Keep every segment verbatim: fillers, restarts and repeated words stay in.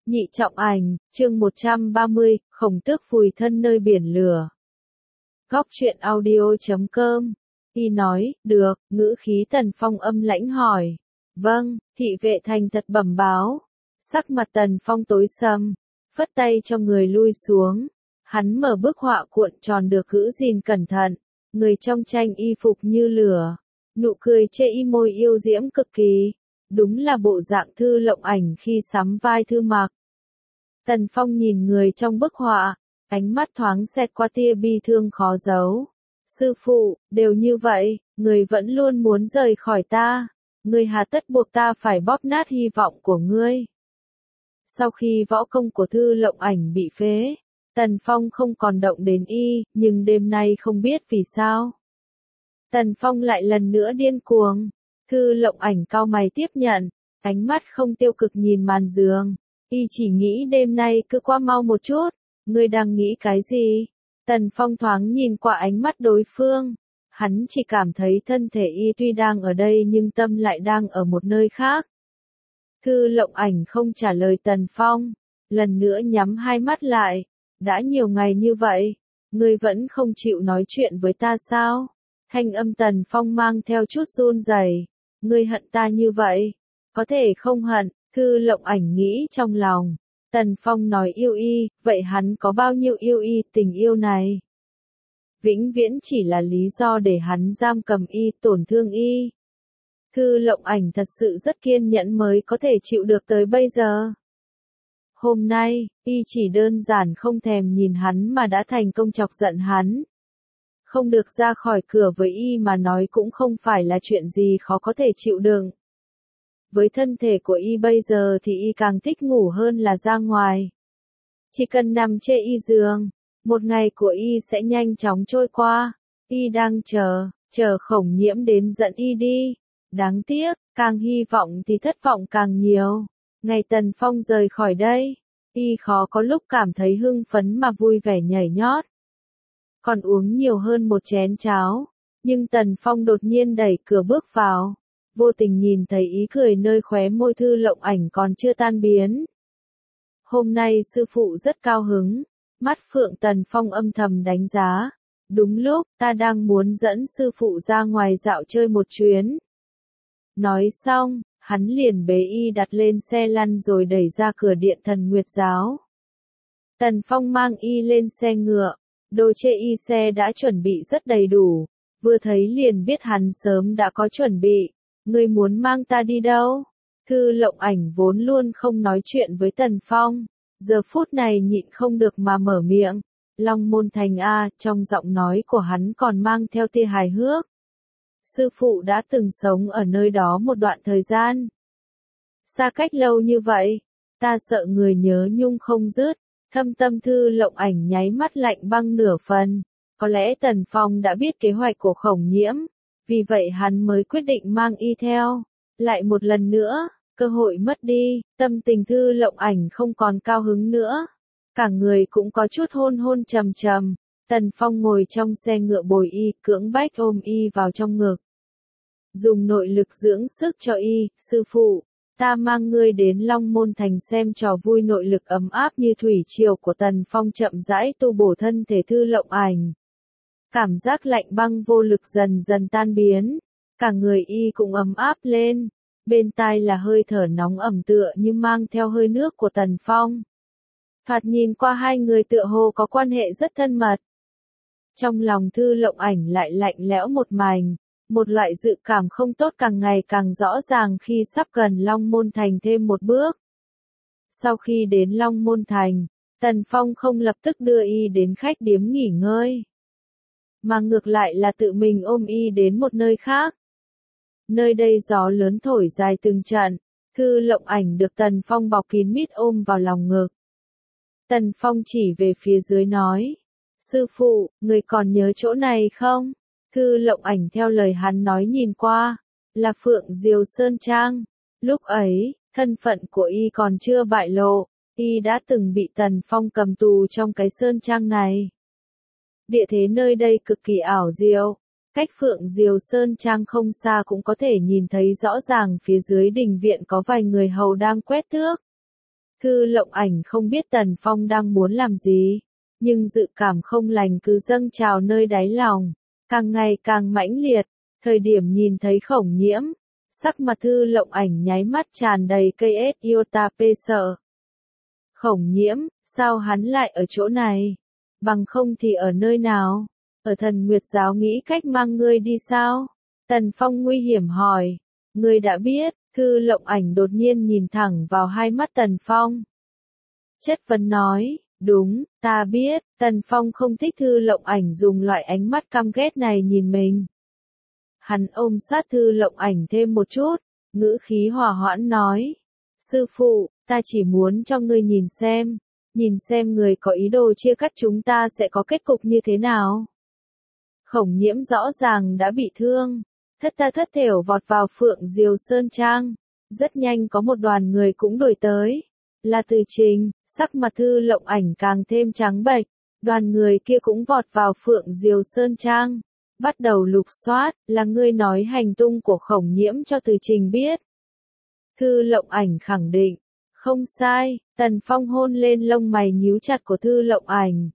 Nhị trọng ảnh, chương một trăm ba mươi, Khổng Tước vùi thân nơi biển lửa. Góc truyện audio chấm com. Y nói, được, ngữ khí Tần Phong âm lãnh hỏi. Vâng, thị vệ thành thật bẩm báo. Sắc mặt Tần Phong tối sầm, phất tay cho người lui xuống. Hắn mở bức họa cuộn tròn được giữ gìn cẩn thận. Người trong tranh y phục như lửa. Nụ cười chê y môi yêu diễm cực kỳ. Đúng là bộ dạng Thư Lộng Ảnh khi sắm vai Thư Mạc. Tần Phong nhìn người trong bức họa, ánh mắt thoáng xẹt qua tia bi thương khó giấu. Sư phụ, đều như vậy, người vẫn luôn muốn rời khỏi ta. Người hà tất buộc ta phải bóp nát hy vọng của ngươi. Sau khi võ công của Thư Lộng Ảnh bị phế, Tần Phong không còn động đến y, nhưng đêm nay không biết vì sao. Tần Phong lại lần nữa điên cuồng. Thư Lộng Ảnh cau mày tiếp nhận, ánh mắt không tiêu cực nhìn màn giường. Y chỉ nghĩ đêm nay cứ qua mau một chút. Ngươi đang nghĩ cái gì? Tần Phong thoáng nhìn qua ánh mắt đối phương. Hắn chỉ cảm thấy thân thể y tuy đang ở đây nhưng tâm lại đang ở một nơi khác. Thư Lộng Ảnh không trả lời Tần Phong. Lần nữa nhắm hai mắt lại. Đã nhiều ngày như vậy, ngươi vẫn không chịu nói chuyện với ta sao? Thanh âm Tần Phong mang theo chút run rẩy. Ngươi hận ta như vậy? Có thể không hận. Thư Lộng Ảnh nghĩ trong lòng. Tần Phong nói yêu y, vậy hắn có bao nhiêu yêu y tình yêu này? Vĩnh viễn chỉ là lý do để hắn giam cầm y, tổn thương y. Thư Lộng Ảnh thật sự rất kiên nhẫn mới có thể chịu được tới bây giờ. Hôm nay, y chỉ đơn giản không thèm nhìn hắn mà đã thành công chọc giận hắn. Không được ra khỏi cửa với y mà nói cũng không phải là chuyện gì khó có thể chịu đựng. Với thân thể của y bây giờ thì y càng thích ngủ hơn là ra ngoài. Chỉ cần nằm trên y giường, một ngày của y sẽ nhanh chóng trôi qua. Y đang chờ, chờ Khổng Nhiễm đến dẫn y đi. Đáng tiếc, càng hy vọng thì thất vọng càng nhiều. Ngày Tần Phong rời khỏi đây, y khó có lúc cảm thấy hưng phấn mà vui vẻ nhảy nhót. Còn uống nhiều hơn một chén cháo, nhưng Tần Phong đột nhiên đẩy cửa bước vào. Vô tình nhìn thấy ý cười nơi khóe môi Thư Lộng Ảnh còn chưa tan biến. Hôm nay sư phụ rất cao hứng, mắt phượng Tần Phong âm thầm đánh giá. Đúng lúc, ta đang muốn dẫn sư phụ ra ngoài dạo chơi một chuyến. Nói xong, hắn liền bế y đặt lên xe lăn rồi đẩy ra cửa điện Thần Nguyệt Giáo. Tần Phong mang y lên xe ngựa, đồ chê y xe đã chuẩn bị rất đầy đủ, vừa thấy liền biết hắn sớm đã có chuẩn bị. Ngươi muốn mang ta đi đâu? Thư Lộng Ảnh vốn luôn không nói chuyện với Tần Phong, giờ phút này nhịn không được mà mở miệng. Long Môn Thành a, trong giọng nói của hắn còn mang theo tia hài hước. Sư phụ đã từng sống ở nơi đó một đoạn thời gian. Xa cách lâu như vậy, ta sợ người nhớ nhung không dứt. Thâm tâm Thư Lộng Ảnh nháy mắt lạnh băng nửa phần. Có lẽ Tần Phong đã biết kế hoạch của Khổng Nhiễm. Vì vậy hắn mới quyết định mang y theo. Lại một lần nữa, cơ hội mất đi, tâm tình Thư Lộng Ảnh không còn cao hứng nữa. Cả người cũng có chút hôn hôn trầm trầm. Tần Phong ngồi trong xe ngựa bồi y, cưỡng bách ôm y vào trong ngực. Dùng nội lực dưỡng sức cho y, sư phụ, ta mang ngươi đến Long Môn Thành xem trò vui. Nội lực ấm áp như thủy triều của Tần Phong chậm rãi tu bổ thân thể Thư Lộng Ảnh. Cảm giác lạnh băng vô lực dần dần tan biến, cả người y cũng ấm áp lên, bên tai là hơi thở nóng ẩm tựa như mang theo hơi nước của Tần Phong. Thoạt nhìn qua hai người tựa hồ có quan hệ rất thân mật. Trong lòng Thư Lộng Ảnh lại lạnh lẽo một mảnh, một loại dự cảm không tốt càng ngày càng rõ ràng khi sắp gần Long Môn Thành thêm một bước. Sau khi đến Long Môn Thành, Tần Phong không lập tức đưa y đến khách điếm nghỉ ngơi, mà ngược lại là tự mình ôm y đến một nơi khác. Nơi đây gió lớn thổi dài từng trận, Thư Lộng Ảnh được Tần Phong bọc kín mít ôm vào lòng ngực. Tần Phong chỉ về phía dưới nói, sư phụ, người còn nhớ chỗ này không? Thư Lộng Ảnh theo lời hắn nói nhìn qua, là Phượng Diều Sơn Trang. Lúc ấy, thân phận của y còn chưa bại lộ, y đã từng bị Tần Phong cầm tù trong cái sơn trang này. Địa thế nơi đây cực kỳ ảo diệu, cách Phượng Diều Sơn Trang không xa cũng có thể nhìn thấy rõ ràng phía dưới đình viện có vài người hầu đang quét tước. Thư Lộng Ảnh không biết Tần Phong đang muốn làm gì, nhưng dự cảm không lành cứ dâng trào nơi đáy lòng, càng ngày càng mãnh liệt. Thời điểm nhìn thấy Khổng Nhiễm, sắc mặt Thư Lộng Ảnh nháy mắt tràn đầy cây ết iota pê sợ. Khổng Nhiễm, sao hắn lại ở chỗ này? Bằng không thì ở nơi nào? Ở Thần Nguyệt giáo nghĩ cách mang ngươi đi sao? Tần Phong nguy hiểm hỏi. Ngươi đã biết, Thư Lộng Ảnh đột nhiên nhìn thẳng vào hai mắt Tần Phong. Chất vấn nói, đúng, ta biết. Tần Phong không thích Thư Lộng Ảnh dùng loại ánh mắt căm ghét này nhìn mình. Hắn ôm sát Thư Lộng Ảnh thêm một chút, ngữ khí hòa hoãn nói. Sư phụ, ta chỉ muốn cho ngươi nhìn xem, nhìn xem người có ý đồ chia cắt chúng ta sẽ có kết cục như thế nào. Khổng Nhiễm rõ ràng đã bị thương, thất tha thất thểu vọt vào Phượng Diều Sơn Trang. Rất nhanh có một đoàn người cũng đuổi tới. Là Từ Trình, sắc mặt Thư Lộng Ảnh càng thêm trắng bệch. Đoàn người kia cũng vọt vào Phượng Diều Sơn Trang. Bắt đầu lục soát, là ngươi nói hành tung của Khổng Nhiễm cho Từ Trình biết. Thư Lộng Ảnh khẳng định, không sai. Tần Phong hôn lên lông mày nhíu chặt của Thư Lộng Ảnh.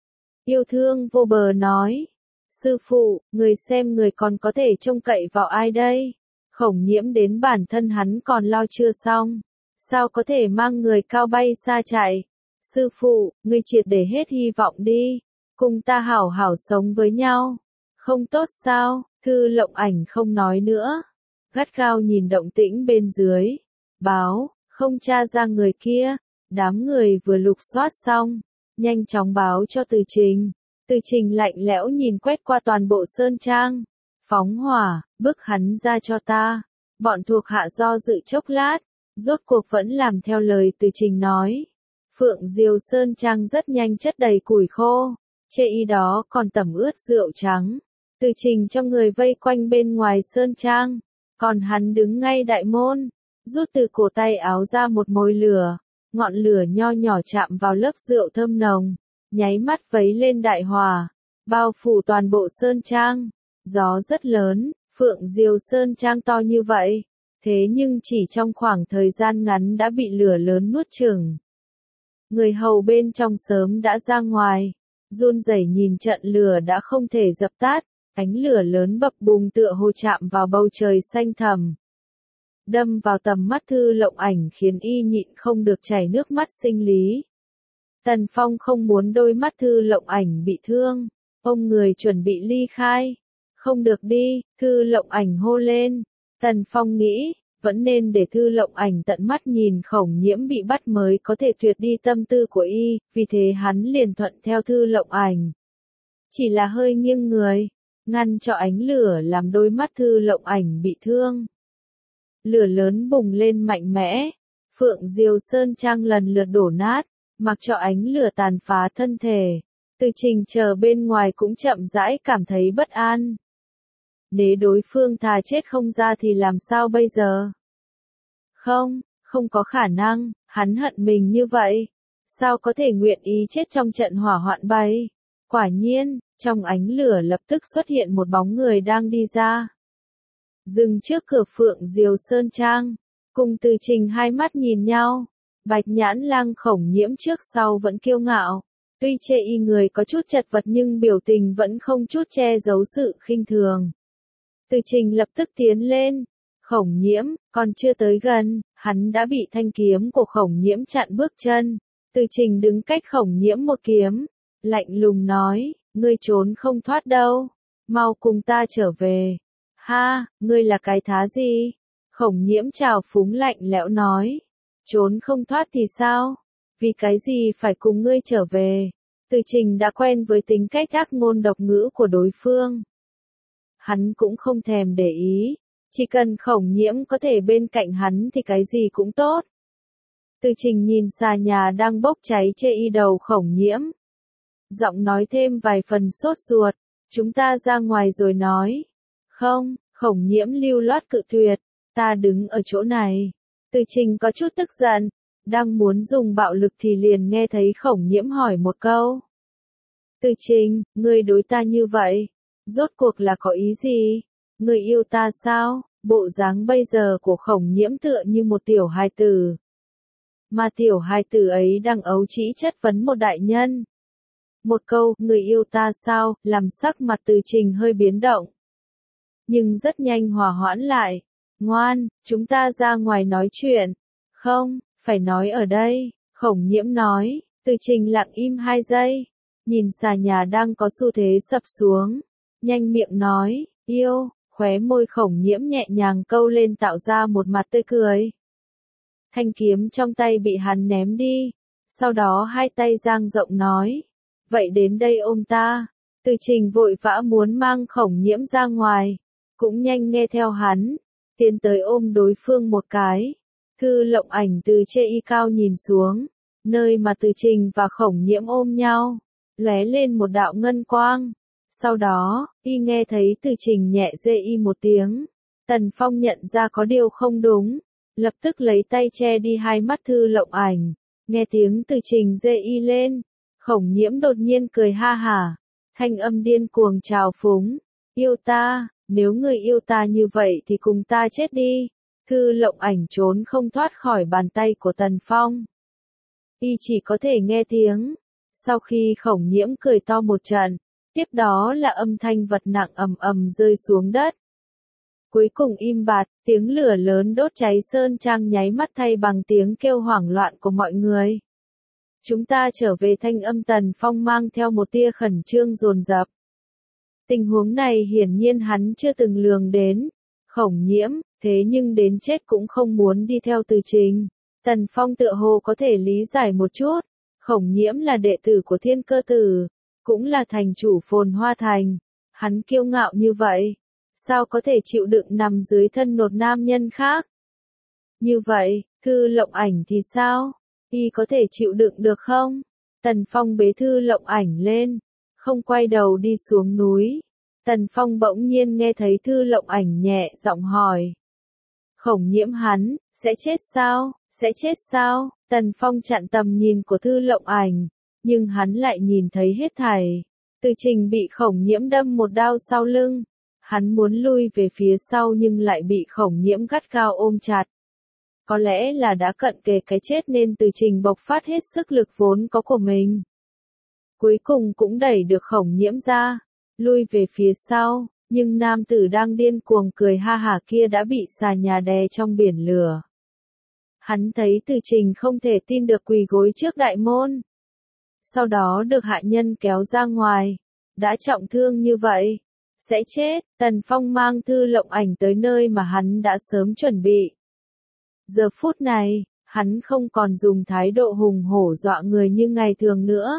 Yêu thương vô bờ nói. Sư phụ, người xem người còn có thể trông cậy vào ai đây? Khổng Nhiễm đến bản thân hắn còn lo chưa xong. Sao có thể mang người cao bay xa chạy? Sư phụ, người triệt để hết hy vọng đi. Cùng ta hảo hảo sống với nhau. Không tốt sao? Thư Lộng Ảnh không nói nữa. Gắt gao nhìn động tĩnh bên dưới. Báo, không tra ra người kia. Đám người vừa lục soát xong. Nhanh chóng báo cho Từ Trình. Từ Trình lạnh lẽo nhìn quét qua toàn bộ sơn trang. Phóng hỏa, bức hắn ra cho ta. Bọn thuộc hạ do dự chốc lát, rốt cuộc vẫn làm theo lời Từ Trình nói. Phượng Diều Sơn Trang rất nhanh chất đầy củi khô, chê y đó còn tẩm ướt rượu trắng. Từ Trình cho người vây quanh bên ngoài Sơn Trang, còn hắn đứng ngay đại môn, rút từ cổ tay áo ra một mồi lửa. Ngọn lửa nho nhỏ chạm vào lớp rượu thơm nồng, nháy mắt vấy lên đại hỏa, bao phủ toàn bộ Sơn Trang. Gió rất lớn, Phượng Diều Sơn Trang to như vậy, thế nhưng chỉ trong khoảng thời gian ngắn đã bị lửa lớn nuốt chửng. Người hầu bên trong sớm đã ra ngoài, run rẩy nhìn trận lửa đã không thể dập tắt, ánh lửa lớn bập bùng tựa hồ chạm vào bầu trời xanh thẳm. Đâm vào tầm mắt Thư Lộng Ảnh khiến y nhịn không được chảy nước mắt sinh lý. Tần Phong không muốn đôi mắt Thư Lộng Ảnh bị thương, ông người chuẩn bị ly khai. Không được đi, Thư Lộng Ảnh hô lên. Tần Phong nghĩ, vẫn nên để Thư Lộng Ảnh tận mắt nhìn Khổng Nhiễm bị bắt mới có thể tuyệt đi tâm tư của y, vì thế hắn liền thuận theo Thư Lộng Ảnh. Chỉ là hơi nghiêng người, ngăn cho ánh lửa làm đôi mắt Thư Lộng Ảnh bị thương. Lửa lớn bùng lên mạnh mẽ, Phượng Diều Sơn Trang lần lượt đổ nát, mặc cho ánh lửa tàn phá thân thể. Từ Trình chờ bên ngoài cũng chậm rãi cảm thấy bất an. Nếu đối phương thà chết không ra thì làm sao bây giờ? Không, không có khả năng, hắn hận mình như vậy. Sao có thể nguyện ý chết trong trận hỏa hoạn bay? Quả nhiên, trong ánh lửa lập tức xuất hiện một bóng người đang đi ra. Dừng trước cửa Phượng Diều Sơn Trang, cùng Từ Trình hai mắt nhìn nhau. Bạch Nhãn Lang Khổng Nhiễm trước sau vẫn kiêu ngạo. Tuy chê y người có chút chật vật nhưng biểu tình vẫn không chút che giấu sự khinh thường. Từ Trình lập tức tiến lên. Khổng Nhiễm, còn chưa tới gần, hắn đã bị thanh kiếm của Khổng Nhiễm chặn bước chân. Từ Trình đứng cách Khổng Nhiễm một kiếm, lạnh lùng nói, ngươi trốn không thoát đâu, mau cùng ta trở về. Ha, ngươi là cái thá gì? Khổng Nhiễm trào phúng lạnh lẽo nói, trốn không thoát thì sao? Vì cái gì phải cùng ngươi trở về? Từ Trình đã quen với tính cách ác ngôn độc ngữ của đối phương. Hắn cũng không thèm để ý, chỉ cần Khổng Nhiễm có thể bên cạnh hắn thì cái gì cũng tốt. Từ Trình nhìn xà nhà đang bốc cháy chê y đầu Khổng Nhiễm. Giọng nói thêm vài phần sốt ruột, chúng ta ra ngoài rồi nói. Không, Khổng Nhiễm lưu loát cự tuyệt, ta đứng ở chỗ này. Từ Trình có chút tức giận, đang muốn dùng bạo lực thì liền nghe thấy Khổng Nhiễm hỏi một câu. Từ Trình, ngươi đối ta như vậy, rốt cuộc là có ý gì? Ngươi yêu ta sao? Bộ dáng bây giờ của Khổng Nhiễm tựa như một tiểu hài tử. mà tiểu hài tử ấy đang ấu trĩ chất vấn một đại nhân. Một câu, người yêu ta sao, làm sắc mặt Từ Trình hơi biến động. Nhưng rất nhanh hòa hoãn lại. Ngoan, chúng ta ra ngoài nói chuyện. Không, phải nói ở đây, Khổng Nhiễm nói. Từ Trình lặng im hai giây. Nhìn xà nhà đang có xu thế sập xuống. Nhanh miệng nói, yêu, khóe môi Khổng Nhiễm nhẹ nhàng câu lên tạo ra một mặt tươi cười. Thanh kiếm trong tay bị hắn ném đi. Sau đó hai tay dang rộng nói. Vậy đến đây ôm ta. Từ Trình vội vã muốn mang Khổng Nhiễm ra ngoài. Cũng nhanh nghe theo hắn. Tiến tới ôm đối phương một cái. Thư Lộng Ảnh từ trên y cao nhìn xuống. Nơi mà Từ Trình và Khổng Nhiễm ôm nhau. Lóe lên một đạo ngân quang. Sau đó, y nghe thấy Từ Trình nhẹ rê y một tiếng. Tần Phong nhận ra có điều không đúng. Lập tức lấy tay che đi hai mắt Thư Lộng Ảnh. Nghe tiếng Từ Trình rê y lên. Khổng Nhiễm đột nhiên cười ha hả. Thanh âm điên cuồng trào phúng. Yêu ta, nếu người yêu ta như vậy thì cùng ta chết đi. Thư Lộng Ảnh trốn không thoát khỏi bàn tay của Tần Phong. Y chỉ có thể nghe tiếng. Sau khi Khổng Nhiễm cười to một trận, tiếp đó là âm thanh vật nặng ầm ầm rơi xuống đất. Cuối cùng im bặt, tiếng lửa lớn đốt cháy sơn trang nháy mắt thay bằng tiếng kêu hoảng loạn của mọi người. Chúng ta trở về, thanh âm Tần Phong mang theo một tia khẩn trương dồn dập. Tình huống này hiển nhiên hắn chưa từng lường đến. Khổng Nhiễm, thế nhưng đến chết cũng không muốn đi theo Từ Trình. Tần Phong tựa hồ có thể lý giải một chút. Khổng Nhiễm là đệ tử của Thiên Cơ Tử, cũng là thành chủ Phồn Hoa Thành. Hắn kiêu ngạo như vậy, sao có thể chịu đựng nằm dưới thân một nam nhân khác? Như vậy, Thư Lộng Ảnh thì sao? Y có thể chịu đựng được không? Tần Phong bế Thư Lộng Ảnh lên, không quay đầu đi xuống núi. Tần Phong bỗng nhiên nghe thấy Thư Lộng Ảnh nhẹ giọng hỏi. Khổng Nhiễm hắn, sẽ chết sao, sẽ chết sao? Tần Phong chặn tầm nhìn của Thư Lộng Ảnh, nhưng hắn lại nhìn thấy hết thảy. Từ Trình bị Khổng Nhiễm đâm một đao sau lưng. Hắn muốn lui về phía sau nhưng lại bị Khổng Nhiễm gắt gao ôm chặt. Có lẽ là đã cận kề cái chết nên Từ Trình bộc phát hết sức lực vốn có của mình. Cuối cùng cũng đẩy được Khổng Nhiễm ra, lui về phía sau, nhưng nam tử đang điên cuồng cười ha hả kia đã bị xà nhà đè trong biển lửa. Hắn thấy Từ Trình không thể tin được quỳ gối trước đại môn. Sau đó được hạ nhân kéo ra ngoài. Đã trọng thương như vậy, sẽ chết. Tần Phong mang Thư Lộng Ảnh tới nơi mà hắn đã sớm chuẩn bị. Giờ phút này, hắn không còn dùng thái độ hùng hổ dọa người như ngày thường nữa,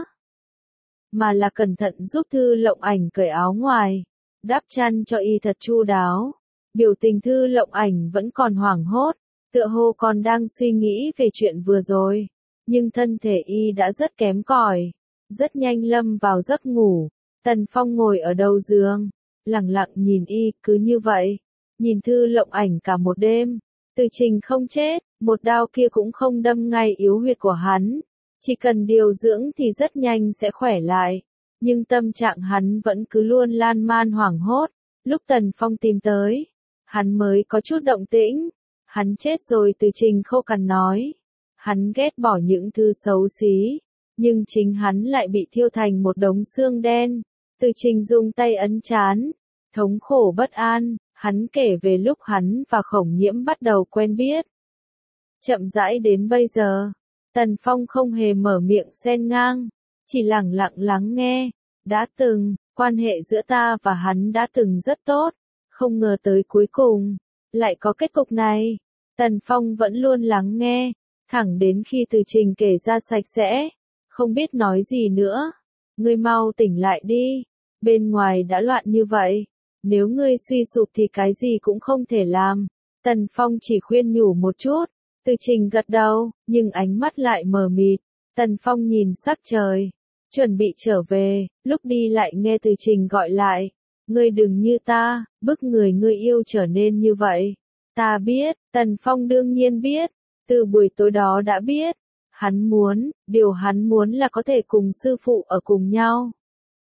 mà là cẩn thận giúp Thư Lộng Ảnh cởi áo ngoài, đắp chăn cho y thật chu đáo. Biểu tình Thư Lộng Ảnh vẫn còn hoảng hốt, tựa hồ còn đang suy nghĩ về chuyện vừa rồi, nhưng thân thể y đã rất kém cỏi, rất nhanh lâm vào giấc ngủ. Tần Phong ngồi ở đầu giường, lặng lặng nhìn y, cứ như vậy, nhìn Thư Lộng Ảnh cả một đêm. Từ Trình không chết, một đao kia cũng không đâm ngay yếu huyệt của hắn, chỉ cần điều dưỡng thì rất nhanh sẽ khỏe lại. Nhưng tâm trạng hắn vẫn cứ luôn lan man hoảng hốt. Lúc Tần Phong tìm tới, hắn mới có chút động tĩnh. Hắn chết rồi, Từ Trình khô cằn nói. Hắn ghét bỏ những thứ xấu xí, nhưng chính hắn lại bị thiêu thành một đống xương đen. Từ Trình dùng tay ấn trán, thống khổ bất an. Hắn kể về lúc hắn và Khổng Nhiễm bắt đầu quen biết. Chậm rãi đến bây giờ, Tần Phong không hề mở miệng xen ngang, chỉ lặng lặng lắng nghe. Đã từng, quan hệ giữa ta và hắn đã từng rất tốt, không ngờ tới cuối cùng, lại có kết cục này. Tần Phong vẫn luôn lắng nghe, thẳng đến khi Từ Trình kể ra sạch sẽ, không biết nói gì nữa. Ngươi mau tỉnh lại đi, bên ngoài đã loạn như vậy. Nếu ngươi suy sụp thì cái gì cũng không thể làm. Tần Phong chỉ khuyên nhủ một chút. Từ Trình gật đầu, nhưng ánh mắt lại mờ mịt. Tần Phong nhìn sắc trời, chuẩn bị trở về, lúc đi lại nghe Từ Trình gọi lại. Ngươi đừng như ta, bức người ngươi yêu trở nên như vậy. Ta biết, Tần Phong đương nhiên biết. Từ buổi tối đó đã biết. Hắn muốn, điều hắn muốn là có thể cùng sư phụ ở cùng nhau.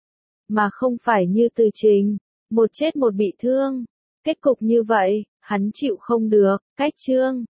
Mà không phải như Từ Trình. Một chết một bị thương. Kết cục như vậy, hắn chịu không được. Cách chương